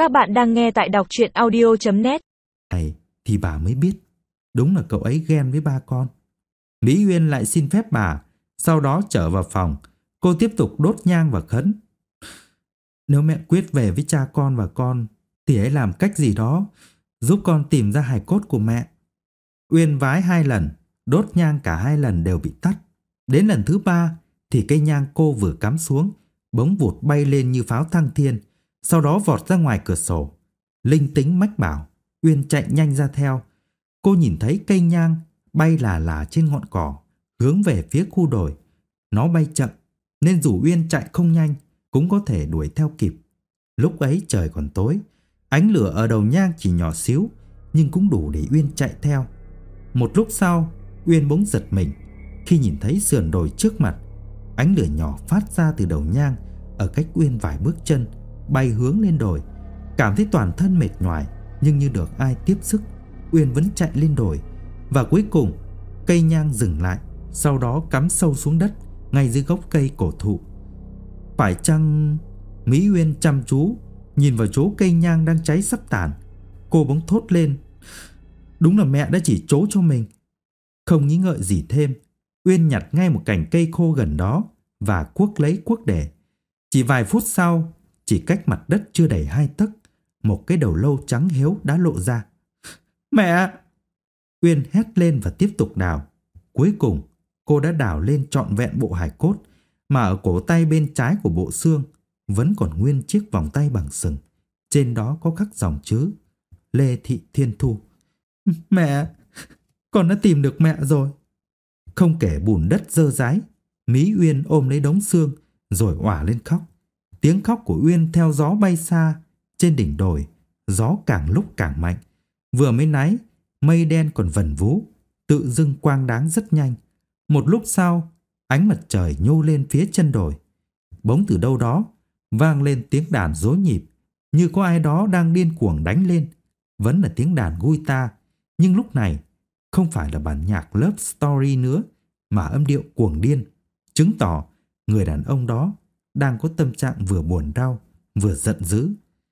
Các bạn đang nghe tại đọc truyện audio.net. Này thì bà mới biết, đúng là cậu ấy ghen với ba con. Mỹ Uyên lại xin phép bà, sau đó trở vào phòng. Cô tiếp tục đốt nhang và khấn. Nếu mẹ quyết về với cha con và con, thì hãy làm cách gì đó giúp con tìm ra hài cốt của mẹ. Uyên vái 2 lần, đốt nhang cả 2 lần đều bị tắt. Đến lần thứ 3 thì cây nhang cô vừa cắm xuống, bỗng vụt bay lên như pháo thăng thiên, sau đó vọt ra ngoài cửa sổ. Linh tính mách bảo, Uyên chạy nhanh ra theo. Cô nhìn thấy cây nhang bay là trên ngọn cỏ, hướng về phía khu đồi. Nó bay chậm, nên dù Uyên chạy không nhanh, cũng có thể đuổi theo kịp. Lúc ấy trời còn tối, ánh lửa ở đầu nhang chỉ nhỏ xíu, nhưng cũng đủ để Uyên chạy theo. Một lúc sau, Uyên bỗng giật mình khi nhìn thấy sườn đồi trước mặt. Ánh lửa nhỏ phát ra từ đầu nhang, ở cách Uyên vài bước chân, bay hướng lên đồi. Cảm thấy toàn thân mệt nhoài, nhưng như được ai tiếp sức, Uyên vẫn chạy lên đồi. Và cuối cùng, cây nhang dừng lại, sau đó cắm sâu xuống đất, ngay dưới gốc cây cổ thụ. Phải chăng... Mỹ Uyên chăm chú nhìn vào chỗ cây nhang đang cháy sắp tàn. Cô bỗng thốt lên, đúng là mẹ đã chỉ trố cho mình. Không nghĩ ngợi gì thêm, Uyên nhặt ngay một cành cây khô gần đó và cuốc lấy cuốc để. Chỉ vài phút sau, chỉ cách mặt đất chưa đầy 2 tấc, một cái đầu lâu trắng héo đã lộ ra. Mẹ! Uyên hét lên và tiếp tục đào. Cuối cùng, cô đã đào lên trọn vẹn bộ hài cốt, mà ở cổ tay bên trái của bộ xương vẫn còn nguyên chiếc vòng tay bằng sừng. Trên đó có khắc dòng chữ Lê Thị Thiên Thu. Mẹ! Con đã tìm được mẹ rồi. Không kể bùn đất dơ dái, Mỹ Uyên ôm lấy đống xương rồi òa lên khóc. Tiếng khóc của Uyên theo gió bay xa. Trên đỉnh đồi, gió càng lúc càng mạnh. Vừa mới nãy, mây đen còn vần vú, tự dưng quang đáng rất nhanh. Một lúc sau, ánh mặt trời nhô lên phía chân đồi. Bỗng từ đâu đó vang lên tiếng đàn rối nhịp, như có ai đó đang điên cuồng đánh lên. Vẫn là tiếng đàn guitar, nhưng lúc này không phải là bản nhạc Love Story nữa, mà âm điệu cuồng điên, chứng tỏ người đàn ông đó đang có tâm trạng vừa buồn đau vừa giận dữ.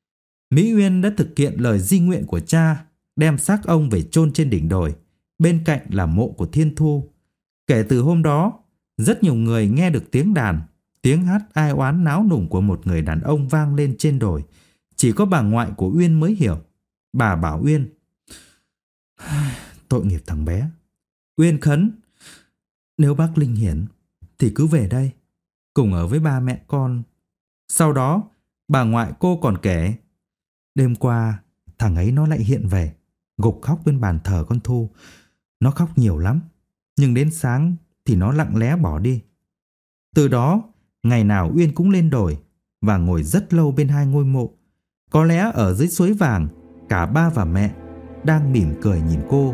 Mỹ Uyên đã thực hiện lời di nguyện của cha, đem xác ông về chôn trên đỉnh đồi, bên cạnh là mộ của Thiên Thu. Kể từ hôm đó, rất nhiều người nghe được tiếng đàn, tiếng hát ai oán náo nùng của một người đàn ông vang lên trên đồi. Chỉ có bà ngoại của Uyên mới hiểu. Bà bảo Uyên, tội nghiệp thằng bé. Uyên khấn, nếu bác linh hiển thì cứ về đây, cùng ở với ba mẹ con. Sau đó, bà ngoại cô còn kể, đêm qua thằng ấy nó lại hiện về, gục khóc bên bàn thờ con Thu. Nó khóc nhiều lắm, nhưng đến sáng thì nó lặng lẽ bỏ đi. Từ đó, ngày nào Uyên cũng lên đồi và ngồi rất lâu bên 2 ngôi mộ. Có lẽ ở dưới suối vàng, cả ba và mẹ đang mỉm cười nhìn cô.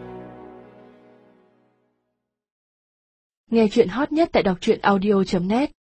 Nghe chuyện hot nhất tại đọc truyện audio.net.